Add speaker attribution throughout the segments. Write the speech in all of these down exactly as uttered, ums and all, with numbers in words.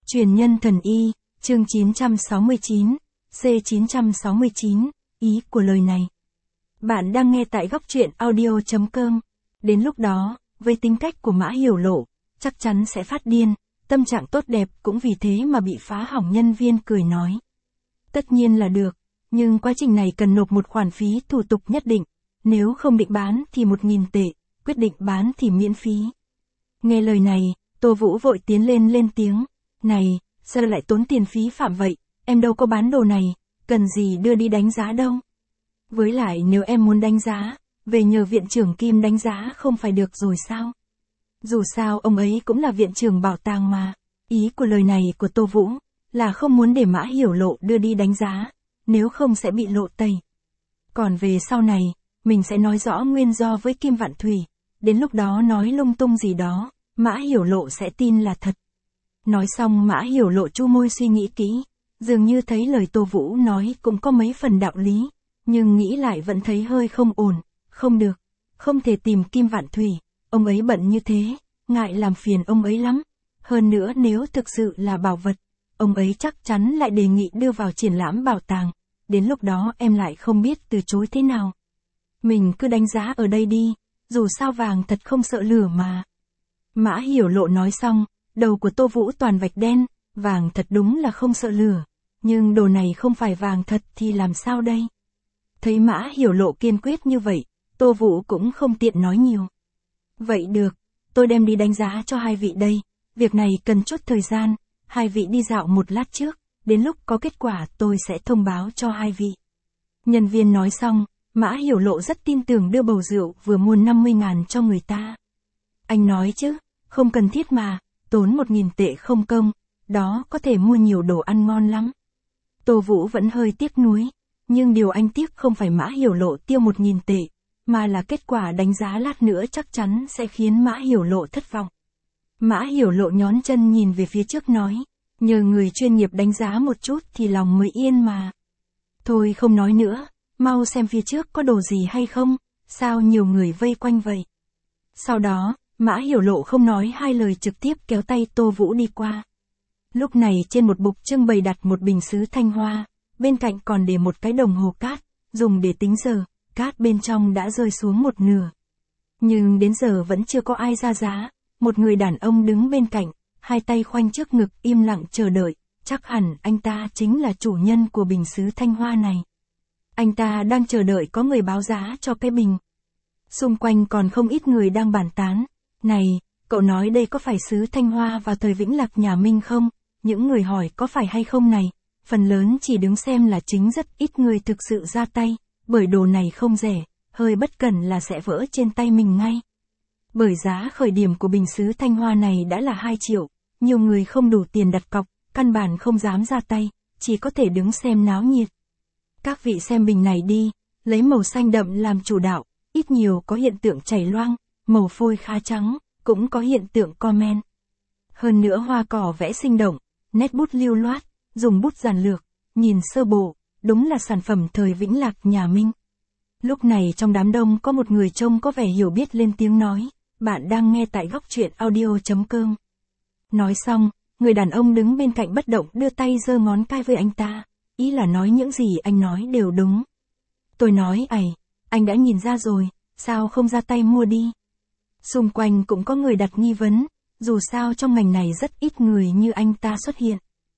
Speaker 1: Truyền nhân thần y, chương chín trăm sáu mươi chín, C chín trăm sáu mươi chín, ý của lời này. Bạn đang nghe tại góc truyện audio chấm com. Đến lúc đó, với tính cách của Mã Hiểu Lộ, chắc chắn sẽ phát điên, tâm trạng tốt đẹp cũng vì thế mà bị phá hỏng. Nhân viên cười nói. Tất nhiên là được, nhưng quá trình này cần nộp một khoản phí thủ tục nhất định, nếu không định bán thì một nghìn tệ, quyết định bán thì miễn phí. Nghe lời này, Tô Vũ vội tiến lên lên tiếng. Này, sao lại tốn tiền phí phạm vậy, em đâu có bán đồ này, cần gì đưa đi đánh giá đâu. Với lại nếu em muốn đánh giá, về nhờ viện trưởng Kim đánh giá không phải được rồi sao? Dù sao ông ấy cũng là viện trưởng bảo tàng mà. Ý của lời này của Tô Vũ là không muốn để Mã Hiểu Lộ đưa đi đánh giá, nếu không sẽ bị lộ tẩy. Còn về sau này, mình sẽ nói rõ nguyên do với Kim Vạn Thủy, đến lúc đó nói lung tung gì đó, Mã Hiểu Lộ sẽ tin là thật. Nói xong Mã Hiểu Lộ chu môi suy nghĩ kỹ, dường như thấy lời Tô Vũ nói cũng có mấy phần đạo lý, nhưng nghĩ lại vẫn thấy hơi không ổn, không được, không thể tìm Kim Vạn Thủy, ông ấy bận như thế, ngại làm phiền ông ấy lắm. Hơn nữa nếu thực sự là bảo vật, ông ấy chắc chắn lại đề nghị đưa vào triển lãm bảo tàng, đến lúc đó em lại không biết từ chối thế nào. Mình cứ đánh giá ở đây đi, dù sao vàng thật không sợ lửa mà. Mã Hiểu Lộ nói xong, đầu của Tô Vũ toàn vạch đen, vàng thật đúng là không sợ lửa, nhưng đồ này không phải vàng thật thì làm sao đây? Thấy Mã Hiểu Lộ kiên quyết như vậy, Tô Vũ cũng không tiện nói nhiều. Vậy được, tôi đem đi đánh giá cho hai vị đây, việc này cần chút thời gian, hai vị đi dạo một lát trước, đến lúc có kết quả tôi sẽ thông báo cho hai vị. Nhân viên nói xong, Mã Hiểu Lộ rất tin tưởng đưa bầu rượu vừa mua năm mươi ngàn cho người ta. Anh nói chứ, không cần thiết mà, tốn một nghìn tệ không công, đó có thể mua nhiều đồ ăn ngon lắm. Tô Vũ vẫn hơi tiếc nuối, nhưng điều anh tiếc không phải Mã Hiểu Lộ tiêu một nghìn tệ, mà là kết quả đánh giá lát nữa chắc chắn sẽ khiến Mã Hiểu Lộ thất vọng. Mã Hiểu Lộ nhón chân nhìn về phía trước nói, nhờ người chuyên nghiệp đánh giá một chút thì lòng mới yên mà. Thôi không nói nữa, mau xem phía trước có đồ gì hay không, sao nhiều người vây quanh vậy. Sau đó, Mã Hiểu Lộ không nói hai lời trực tiếp kéo tay Tô Vũ đi qua. Lúc này trên một bục trưng bày đặt một bình sứ thanh hoa, bên cạnh còn để một cái đồng hồ cát, dùng để tính giờ, cát bên trong đã rơi xuống một nửa. Nhưng đến giờ vẫn chưa có ai ra giá, một người đàn ông đứng bên cạnh, hai tay khoanh trước ngực im lặng chờ đợi, chắc hẳn anh ta chính là chủ nhân của bình sứ thanh hoa này. Anh ta đang chờ đợi có người báo giá cho cái bình. Xung quanh còn không ít người đang bàn tán. Này, cậu nói đây có phải sứ thanh hoa vào thời Vĩnh Lạc nhà Minh không? Những người hỏi có phải hay không này, phần lớn chỉ đứng xem là chính, rất ít người thực sự ra tay, bởi đồ này không rẻ, hơi bất cẩn là sẽ vỡ trên tay mình ngay. Bởi giá khởi điểm của bình sứ thanh hoa này đã là hai triệu, nhiều người không đủ tiền đặt cọc, căn bản không dám ra tay, chỉ có thể đứng xem náo nhiệt. Các vị xem bình này đi, lấy màu xanh đậm làm chủ đạo, ít nhiều có hiện tượng chảy loang, màu phôi khá trắng, cũng có hiện tượng comment. Hơn nữa hoa cỏ vẽ sinh động, nét bút lưu loát, dùng bút giản lược, nhìn sơ bộ, đúng là sản phẩm thời Vĩnh Lạc nhà Minh. Lúc này trong đám đông có một người trông có vẻ hiểu biết lên tiếng nói, bạn đang nghe tại góc truyện audio chấm com. Nói xong, người đàn ông đứng bên cạnh bất động đưa tay giơ ngón cái với anh ta, ý là nói những gì anh nói đều đúng. Tôi nói ầy, anh đã nhìn ra rồi, sao không ra tay mua đi? Xung quanh cũng có người đặt nghi vấn, dù sao trong ngành này rất ít người như anh ta xuất hiện.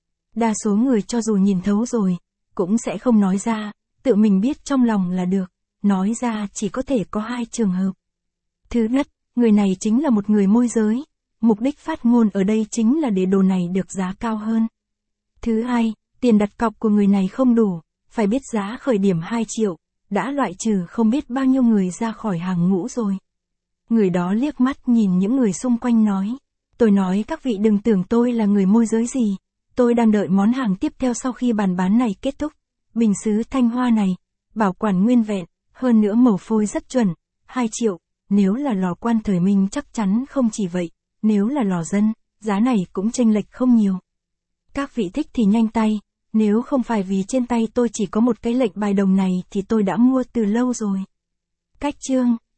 Speaker 1: Đa số người cho dù nhìn thấu rồi, cũng sẽ không nói ra, tự mình biết trong lòng là được, nói ra chỉ có thể có hai trường hợp. Thứ nhất, người này chính là một người môi giới, mục đích phát ngôn ở đây chính là để đồ này được giá cao hơn. Thứ hai, tiền đặt cọc của người này không đủ, phải biết giá khởi điểm hai triệu, đã loại trừ không biết bao nhiêu người ra khỏi hàng ngũ rồi. Người đó liếc mắt nhìn những người xung quanh nói, tôi nói các vị đừng tưởng tôi là người môi giới gì, tôi đang đợi món hàng tiếp theo sau khi bàn bán này kết thúc. Bình sứ thanh hoa này, bảo quản nguyên vẹn, hơn nữa màu phôi rất chuẩn, hai triệu, nếu là lò quan thời Minh chắc chắn không chỉ vậy, nếu là lò dân, giá này cũng chênh lệch không nhiều. Các vị thích thì nhanh tay, nếu không phải vì trên tay tôi chỉ có một cái lệnh bài đồng này thì tôi đã mua từ lâu rồi. Cách chương